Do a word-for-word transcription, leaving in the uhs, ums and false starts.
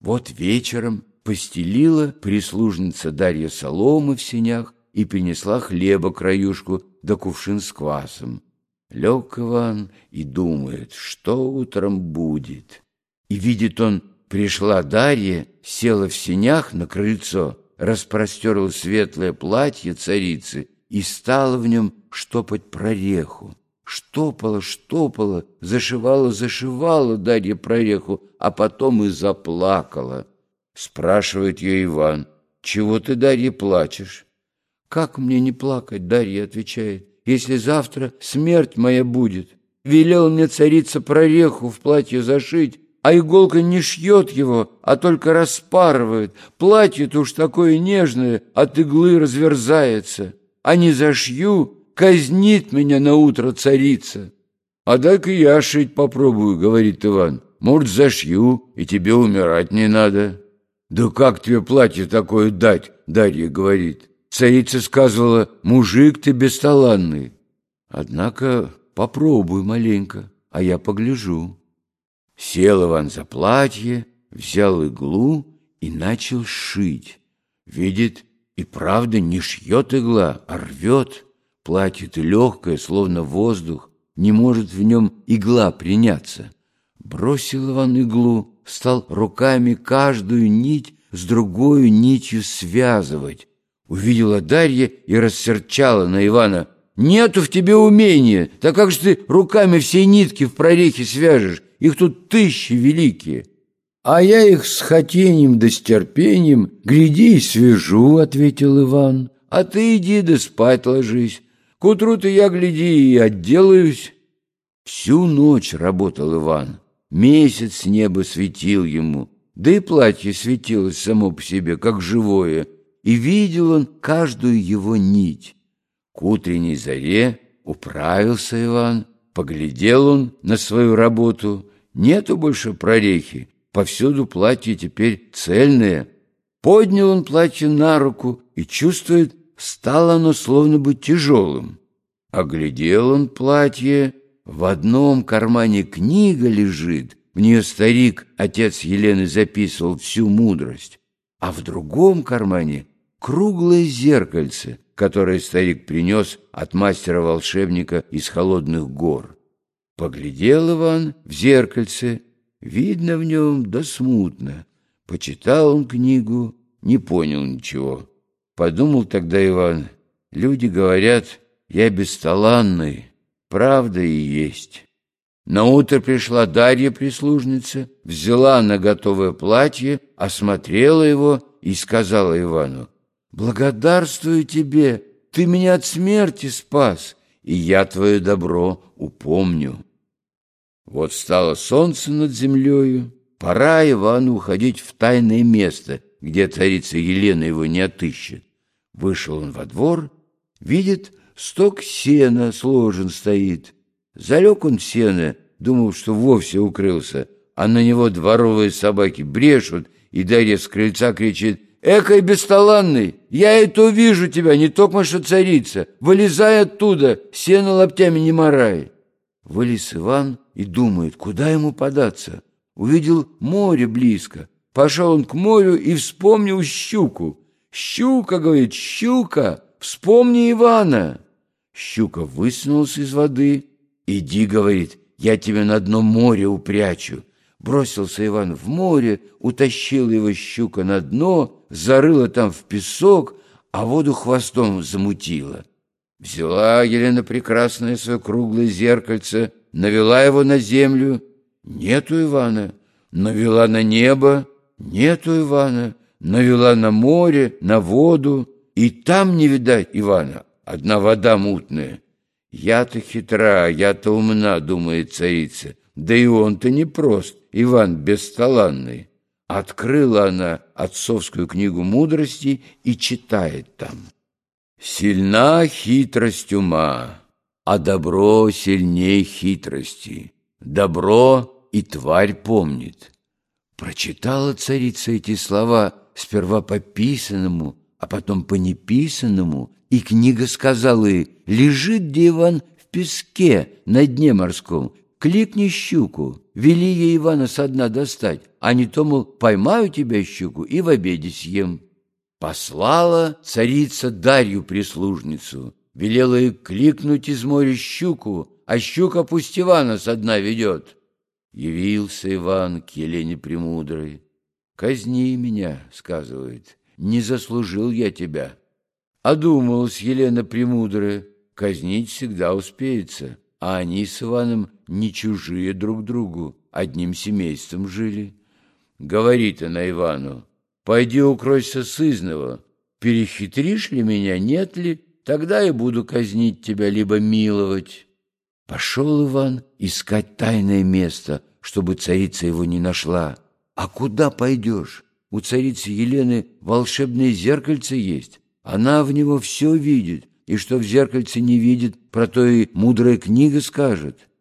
Вот вечером постелила прислужница Дарья соломы в сенях и принесла хлеба краюшку да кувшин с квасом. Лег Иван и думает, что утром будет. И видит он, пришла Дарья, села в сенях на крыльцо, распростерла светлое платье царицы и стала в нем штопать прореху. Штопала, штопала, зашивала, зашивала Дарья прореху, а потом и заплакала. Спрашивает ее Иван: «Чего ты, Дарья, плачешь?» «Как мне не плакать?» — Дарья отвечает. «Если завтра смерть моя будет. Велела мне царица прореху в платье зашить, а иголка не шьет его, а только распарывает. Платье-то уж такое нежное, от иглы разверзается. А не зашью, казнит меня на утро царица». «А дай-ка я шить попробую», — говорит Иван. «Может, зашью, и тебе умирать не надо». «Да как тебе платье такое дать?» — Дарья говорит. «Царица сказывала, мужик ты бесталанный». «Однако попробуй маленько, а я погляжу». Сел Иван за платье, взял иглу и начал шить. Видит, и правда не шьет игла, а рвет. Платье-то легкое, словно воздух, не может в нем игла приняться. Бросил Иван иглу, стал руками каждую нить с другой нитью связывать. Увидела Дарья и рассерчала на Ивана: «Нету в тебе умения, так как же ты руками все нитки в прорехе свяжешь? Их тут тысячи великие». «А я их с хотением да с терпением, гляди, и свяжу», — ответил Иван. «А ты иди да спать ложись. К утру-то я, гляди, и отделаюсь». Всю ночь работал Иван. Месяц с неба светил ему, да и платье светилось само по себе, как живое, и видел он каждую его нить. К утренней заре управился Иван, поглядел он на свою работу. Нету больше прорехи, повсюду платье теперь цельное. Поднял он платье на руку и чувствует, стало оно словно бы тяжелым. Оглядел он платье, в одном кармане книга лежит, в нее старик, отец Елены, записывал всю мудрость, а в другом кармане круглое зеркальце, которое старик принес от мастера-волшебника из холодных гор. Поглядел Иван в зеркальце, видно в нем да смутно. Почитал он книгу, не понял ничего. Подумал тогда Иван: люди говорят, я бесталанный, правда и есть. Наутро пришла Дарья прислужница, взяла на готовое платье, осмотрела его и сказала Ивану: «Благодарствую тебе, ты меня от смерти спас, и я твое добро упомню». Вот встало солнце над землею, пора Ивану уходить в тайное место, где царица Елена его не отыщет. Вышел он во двор, видит, сток сена сложен стоит. Залег он в сено, думал, что вовсе укрылся, а на него дворовые собаки брешут, и Дарья с крыльца кричит: «Экой бесталанный, я и то вижу тебя, не только что царица, вылезай оттуда, сено лаптями не марай». Вылез Иван и думает, куда ему податься. Увидел море близко, пошел он к морю и вспомнил щуку. «Щука, — говорит, — щука, вспомни Ивана». Щука высунулась из воды. «Иди, — говорит, — я тебя на дно моря упрячу». Бросился Иван в море, утащил его щука на дно, зарыла там в песок, а воду хвостом замутила. Взяла Елена Прекрасная свое круглое зеркальце, навела его на землю. Нету Ивана. Навела на небо. Нету Ивана. Навела на море, на воду. И там не видать Ивана, одна вода мутная. «Я-то хитра, я-то умна, — думает царица, — да и он-то непрост, Иван бесталанный». Открыла она отцовскую книгу мудрости и читает там: «Сильна хитрость ума, а добро сильней хитрости. Добро и тварь помнит». Прочитала царица эти слова сперва по писанному, а потом по неписанному, и книга сказала ей: лежит где Иван в песке на дне морском, кликни щуку, вели ей Ивана со дна достать, а не то, мол, поймаю тебя, щуку, и в обеде съем». Послала царица Дарью прислужницу, велела ей кликнуть из моря щуку, а щука пусть Ивана со дна ведет. Явился Иван к Елене Премудрой. «Казни меня», — сказывает, — «не заслужил я тебя». Одумалась Елена Премудрая, казнить всегда успеется, а они с Иваном не чужие друг другу, одним семейством жили. Говорит она Ивану: «Пойди укройся сызнова, перехитришь ли меня, нет ли, тогда я буду казнить тебя, либо миловать». Пошел Иван искать тайное место, чтобы царица его не нашла. А куда пойдешь? У царицы Елены волшебное зеркальце есть. Она в него все видит, и что в зеркальце не видит, про то и мудрая книга скажет.